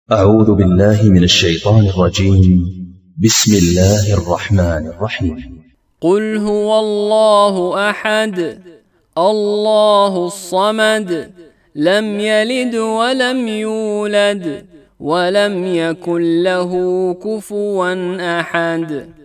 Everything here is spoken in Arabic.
أعوذ بالله من الشيطان الرجيم. بسم الله الرحمن الرحيم. قل هو الله أحد الله الصمد لم يلد ولم يولد ولم يكن له كفوا أحد.